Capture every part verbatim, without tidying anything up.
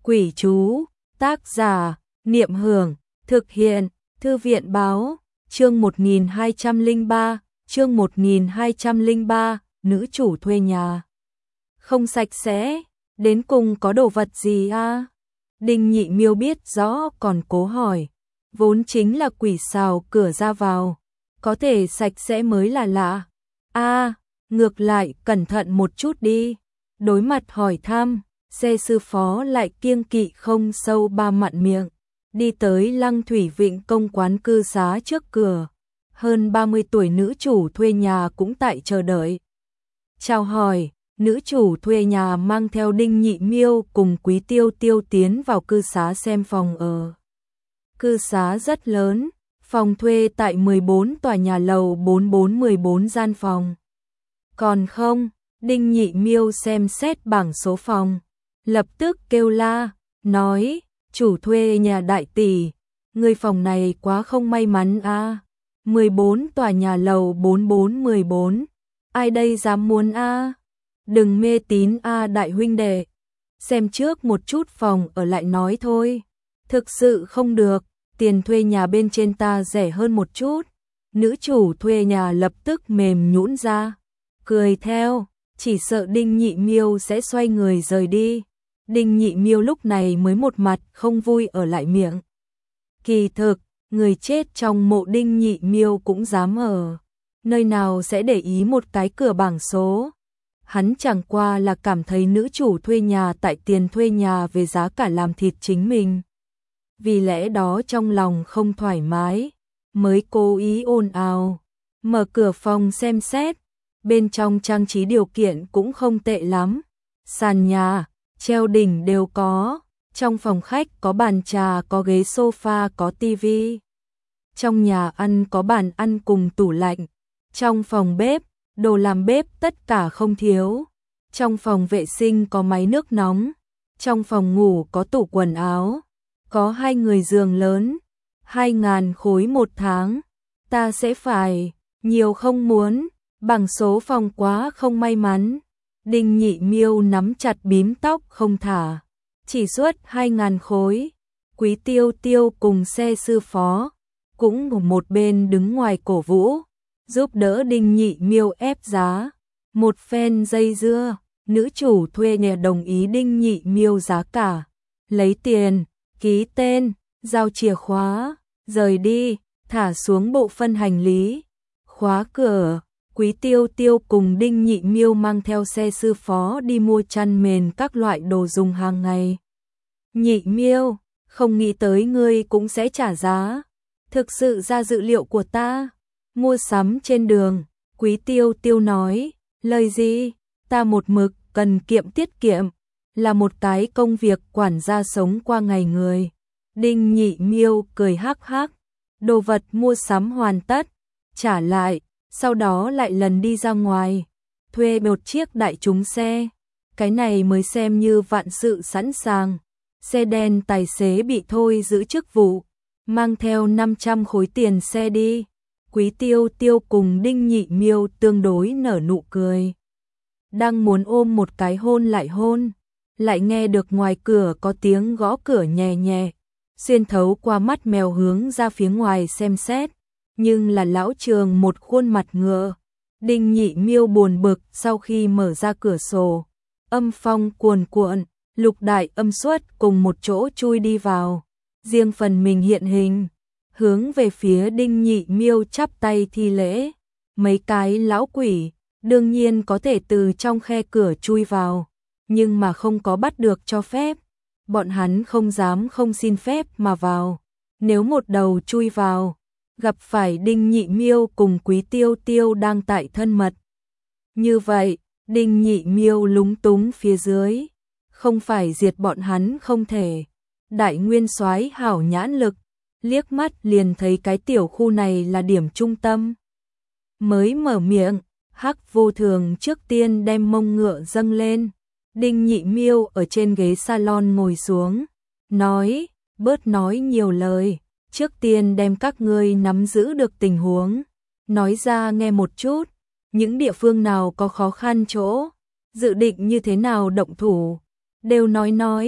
Quỷ chú, tác giả, Niệm Hưởng, thực hiện, Thư viện báo, chương một nghìn hai trăm lẻ ba, chương một nghìn hai trăm lẻ ba, nữ chủ thuê nhà. Không sạch sẽ, đến cùng có đồ vật gì a? Đinh Nhị Miêu biết rõ còn cố hỏi, vốn chính là quỷ xào cửa ra vào, có thể sạch sẽ mới là lạ. A, ngược lại cẩn thận một chút đi. Đối mặt hỏi thăm, xe sư phó lại kiêng kỵ không sâu ba mặn miệng, đi tới Lăng Thủy Vịnh công quán cư xá trước cửa. Hơn ba mươi tuổi nữ chủ thuê nhà cũng tại chờ đợi. Chào hỏi, nữ chủ thuê nhà mang theo Đinh Nhị Miêu cùng Quý Tiêu Tiêu tiến vào cư xá xem phòng ở. Cư xá rất lớn, phòng thuê tại mười bốn tòa nhà lầu bốn bốn mười bốn gian phòng. Còn không, Đinh Nhị Miêu xem xét bảng số phòng, lập tức kêu la, nói, chủ thuê nhà đại tỷ, người phòng này quá không may mắn a. mười bốn tòa nhà lầu bốn bốn mười bốn, ai đây dám muốn a? Đừng mê tín a đại huynh đệ, xem trước một chút phòng ở lại nói thôi. Thực sự không được, tiền thuê nhà bên trên ta rẻ hơn một chút. Nữ chủ thuê nhà lập tức mềm nhũn ra, cười theo, chỉ sợ Đinh Nhị Miêu sẽ xoay người rời đi. Đinh Nhị Miêu lúc này mới một mặt không vui ở lại miệng. Kỳ thực, người chết trong mộ Đinh Nhị Miêu cũng dám ở nơi nào sẽ để ý một cái cửa bảng số. Hắn chẳng qua là cảm thấy nữ chủ thuê nhà tại tiền thuê nhà về giá cả làm thịt chính mình. Vì lẽ đó trong lòng không thoải mái, mới cố ý ồn ào, mở cửa phòng xem xét, bên trong trang trí điều kiện cũng không tệ lắm. Sàn nhà, treo đỉnh đều có, trong phòng khách có bàn trà, có ghế sofa, có tivi. Trong nhà ăn có bàn ăn cùng tủ lạnh, trong phòng bếp, đồ làm bếp tất cả không thiếu. Trong phòng vệ sinh có máy nước nóng, trong phòng ngủ có tủ quần áo, có hai người giường lớn, hai ngàn khối một tháng, ta sẽ phải, nhiều không muốn, bằng số phòng quá không may mắn. Đinh Nhị Miêu nắm chặt bím tóc không thả, chỉ suốt hai ngàn khối. Quý Tiêu Tiêu cùng xe sư phó, cũng ở một bên đứng ngoài cổ vũ, giúp đỡ Đinh Nhị Miêu ép giá. Một phen dây dưa, nữ chủ thuê nhà đồng ý Đinh Nhị Miêu giá cả, lấy tiền, ký tên, giao chìa khóa, rời đi, thả xuống bộ phân hành lý, khóa cửa. Quý Tiêu Tiêu cùng Đinh Nhị Miêu mang theo xe sư phó đi mua chăn mền các loại đồ dùng hàng ngày. Nhị Miêu, không nghĩ tới ngươi cũng sẽ trả giá, thực sự ra dự liệu của ta. Mua sắm trên đường, Quý Tiêu Tiêu nói, lời gì, ta một mực cần kiệm tiết kiệm, là một cái công việc quản gia sống qua ngày người. Đinh Nhị Miêu cười hắc hắc, đồ vật mua sắm hoàn tất, trả lại, sau đó lại lần đi ra ngoài, thuê một chiếc đại chúng xe, cái này mới xem như vạn sự sẵn sàng. Xe đen tài xế bị thôi giữ chức vụ, mang theo năm trăm khối tiền xe đi. Quý Tiêu Tiêu cùng Đinh Nhị Miêu tương đối nở nụ cười, đang muốn ôm một cái hôn lại hôn, lại nghe được ngoài cửa có tiếng gõ cửa nhẹ nhẹ, xuyên thấu qua mắt mèo hướng ra phía ngoài xem xét, nhưng là lão Trường một khuôn mặt ngựa. Đinh Nhị Miêu buồn bực sau khi mở ra cửa sổ, âm phong cuồn cuộn, lục đại âm suất cùng một chỗ chui đi vào, riêng phần mình hiện hình, hướng về phía Đinh Nhị Miêu chắp tay thi lễ. Mấy cái lão quỷ đương nhiên có thể từ trong khe cửa chui vào, nhưng mà không có bắt được cho phép, bọn hắn không dám không xin phép mà vào. Nếu một đầu chui vào, gặp phải Đinh Nhị Miêu cùng Quý Tiêu Tiêu đang tại thân mật, như vậy Đinh Nhị Miêu lúng túng phía dưới, không phải diệt bọn hắn không thể. Đại nguyên soái hảo nhãn lực, liếc mắt liền thấy cái tiểu khu này là điểm trung tâm. Mới mở miệng, Hắc Vô Thường trước tiên đem mông ngựa dâng lên. Đinh Nhị Miêu ở trên ghế salon ngồi xuống, nói, bớt nói nhiều lời, trước tiên đem các ngươi nắm giữ được tình huống, nói ra nghe một chút, những địa phương nào có khó khăn chỗ, dự định như thế nào động thủ, đều nói nói.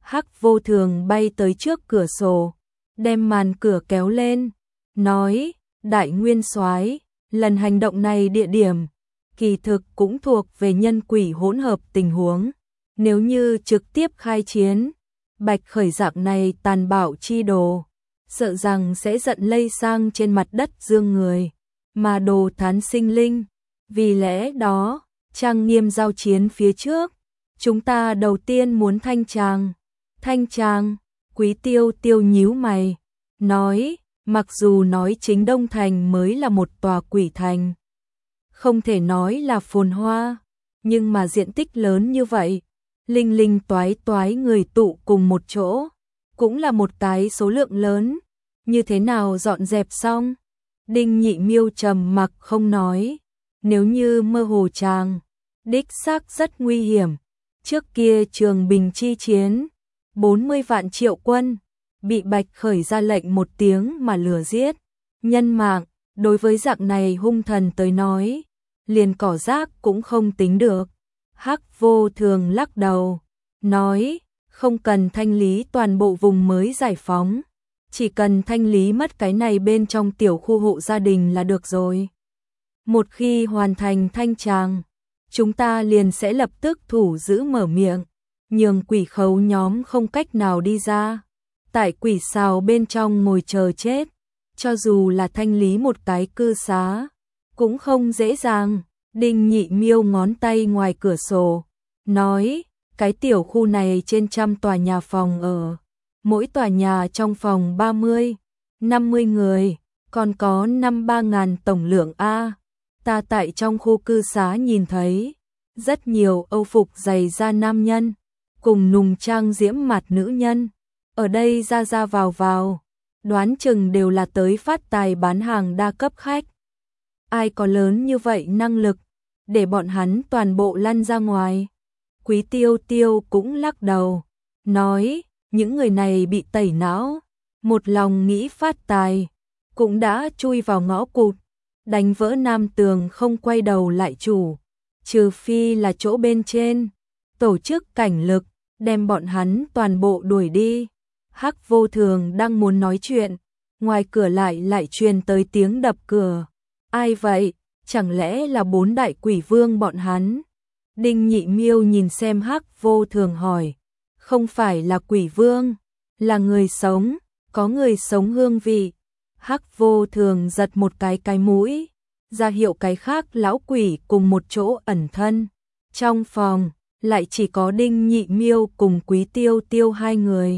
Hắc Vô Thường bay tới trước cửa sổ, đem màn cửa kéo lên, nói, Đại Nguyên Soái, lần hành động này địa điểm, kỳ thực cũng thuộc về nhân quỷ hỗn hợp tình huống. Nếu như trực tiếp khai chiến, Bạch Khởi dạng này tàn bạo chi đồ, sợ rằng sẽ giận lây sang trên mặt đất dương người, mà đồ thán sinh linh. Vì lẽ đó, trang nghiêm giao chiến phía trước, chúng ta đầu tiên muốn thanh tràng. Thanh tràng, Quý Tiêu Tiêu nhíu mày, nói, mặc dù nói chính Đông Thành mới là một tòa quỷ thành, không thể nói là phồn hoa, nhưng mà diện tích lớn như vậy, linh linh toái toái người tụ cùng một chỗ, cũng là một cái số lượng lớn, như thế nào dọn dẹp xong? Đinh Nhị Miêu trầm mặc không nói, nếu như mơ hồ chàng, đích xác rất nguy hiểm. Trước kia Trường Bình chi chiến, bốn mươi vạn triệu quân, bị Bạch Khởi ra lệnh một tiếng mà lừa giết. Nhân mạng, đối với dạng này hung thần tới nói, liền cỏ rác cũng không tính được. Hắc Vô Thường lắc đầu, nói, không cần thanh lý toàn bộ vùng mới giải phóng, chỉ cần thanh lý mất cái này bên trong tiểu khu hộ gia đình là được rồi. Một khi hoàn thành thanh tràng, chúng ta liền sẽ lập tức thủ giữ mở miệng, nhường quỷ khấu nhóm không cách nào đi ra. Tại quỷ sào bên trong ngồi chờ chết, cho dù là thanh lý một cái cư xá, cũng không dễ dàng. Đinh Nhị Miêu ngón tay ngoài cửa sổ, nói, cái tiểu khu này trên trăm tòa nhà phòng ở, mỗi tòa nhà trong phòng ba mươi, năm mươi người, còn có năm ba ngàn tổng lượng A. Ta tại trong khu cư xá nhìn thấy, rất nhiều âu phục dày da nam nhân, cùng nùng trang diễm mặt nữ nhân, ở đây ra ra vào vào, đoán chừng đều là tới phát tài bán hàng đa cấp khách. Ai có lớn như vậy năng lực, để bọn hắn toàn bộ lăn ra ngoài. Quý Tiêu Tiêu cũng lắc đầu, nói, những người này bị tẩy não, một lòng nghĩ phát tài, cũng đã chui vào ngõ cụt, đánh vỡ nam tường không quay đầu lại chủ, trừ phi là chỗ bên trên, tổ chức cảnh lực, đem bọn hắn toàn bộ đuổi đi. Hắc Vô Thường đang muốn nói chuyện, ngoài cửa lại lại truyền tới tiếng đập cửa. Ai vậy? Chẳng lẽ là bốn đại quỷ vương bọn hắn? Đinh Nhị Miêu nhìn xem Hắc Vô Thường hỏi, không phải là quỷ vương, là người sống, có người sống hương vị. Hắc Vô Thường giật một cái cái mũi, ra hiệu cái khác lão quỷ cùng một chỗ ẩn thân. Trong phòng, lại chỉ có Đinh Nhị Miêu cùng Quý Tiêu Tiêu hai người.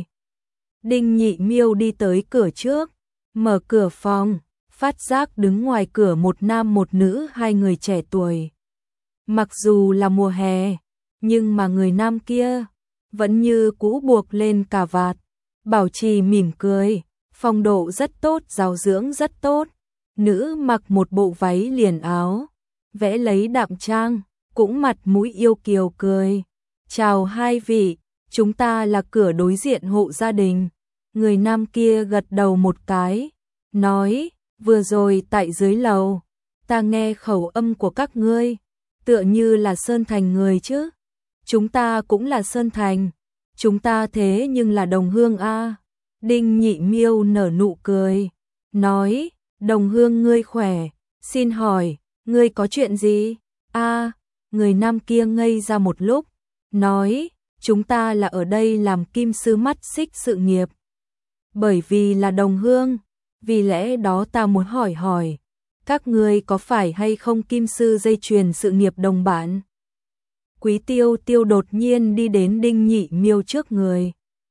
Đinh Nhị Miêu đi tới cửa trước, mở cửa phòng, phát giác đứng ngoài cửa một nam một nữ hai người trẻ tuổi. Mặc dù là mùa hè, nhưng mà người nam kia vẫn như cũ buộc lên cà vạt, bảo trì mỉm cười, phong độ rất tốt, giáo dưỡng rất tốt. Nữ mặc một bộ váy liền áo, vẽ lấy đạm trang, cũng mặt mũi yêu kiều cười. Chào hai vị, chúng ta là cửa đối diện hộ gia đình. Người nam kia gật đầu một cái, nói, vừa rồi tại dưới lầu, ta nghe khẩu âm của các ngươi, tựa như là Sơn Thành người chứ. Chúng ta cũng là Sơn Thành, chúng ta thế nhưng là đồng hương a. Đinh Nhị Miêu nở nụ cười, nói, đồng hương ngươi khỏe, xin hỏi, ngươi có chuyện gì? A, người nam kia ngây ra một lúc, nói, chúng ta là ở đây làm kim sư mắt xích sự nghiệp. Bởi vì là đồng hương, vì lẽ đó ta muốn hỏi hỏi, các ngươi có phải hay không kim sư dây chuyền sự nghiệp đồng bản? Quý Tiêu Tiêu đột nhiên đi đến Đinh Nhị Miêu trước người,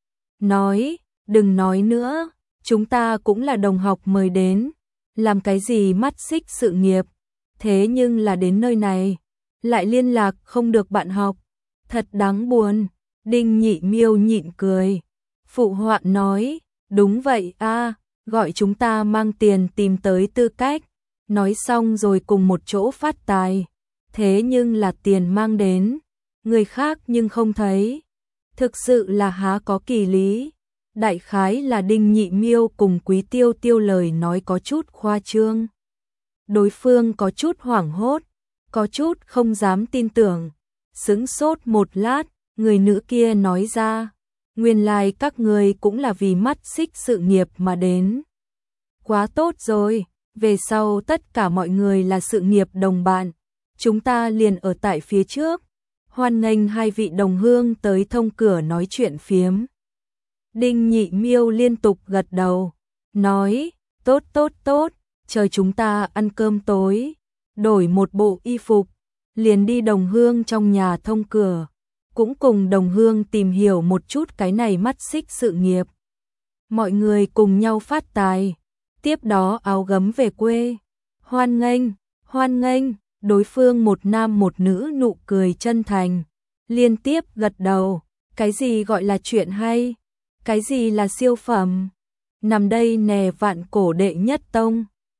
nói, đừng nói nữa, chúng ta cũng là đồng học mời đến, làm cái gì mắt xích sự nghiệp, thế nhưng là đến nơi này, lại liên lạc không được bạn học, thật đáng buồn. Đinh Nhị Miêu nhịn cười, phụ họa nói, đúng vậy a, gọi chúng ta mang tiền tìm tới tư cách, nói xong rồi cùng một chỗ phát tài, thế nhưng là tiền mang đến, người khác nhưng không thấy, thực sự là há có kỳ lý. Đại khái là Đinh Nhị Miêu cùng Quý Tiêu Tiêu lời nói có chút khoa trương. Đối phương có chút hoảng hốt, có chút không dám tin tưởng, sững sốt một lát, người nữ kia nói ra, Nguyên lai like các người cũng là vì mắt xích sự nghiệp mà đến. Quá tốt rồi, về sau tất cả mọi người là sự nghiệp đồng bạn, chúng ta liền ở tại phía trước. Hoan nghênh hai vị đồng hương tới thông cửa nói chuyện phiếm. Đinh Nhị Miêu liên tục gật đầu, nói, tốt tốt tốt, chờ chúng ta ăn cơm tối, đổi một bộ y phục, liền đi đồng hương trong nhà thông cửa, cũng cùng đồng hương tìm hiểu một chút cái này mắt xích sự nghiệp. Mọi người cùng nhau phát tài, tiếp đó áo gấm về quê. Hoan nghênh, hoan nghênh, đối phương một nam một nữ nụ cười chân thành, liên tiếp gật đầu, cái gì gọi là chuyện hay, cái gì là siêu phẩm, nằm đây nè vạn cổ đệ nhất tông.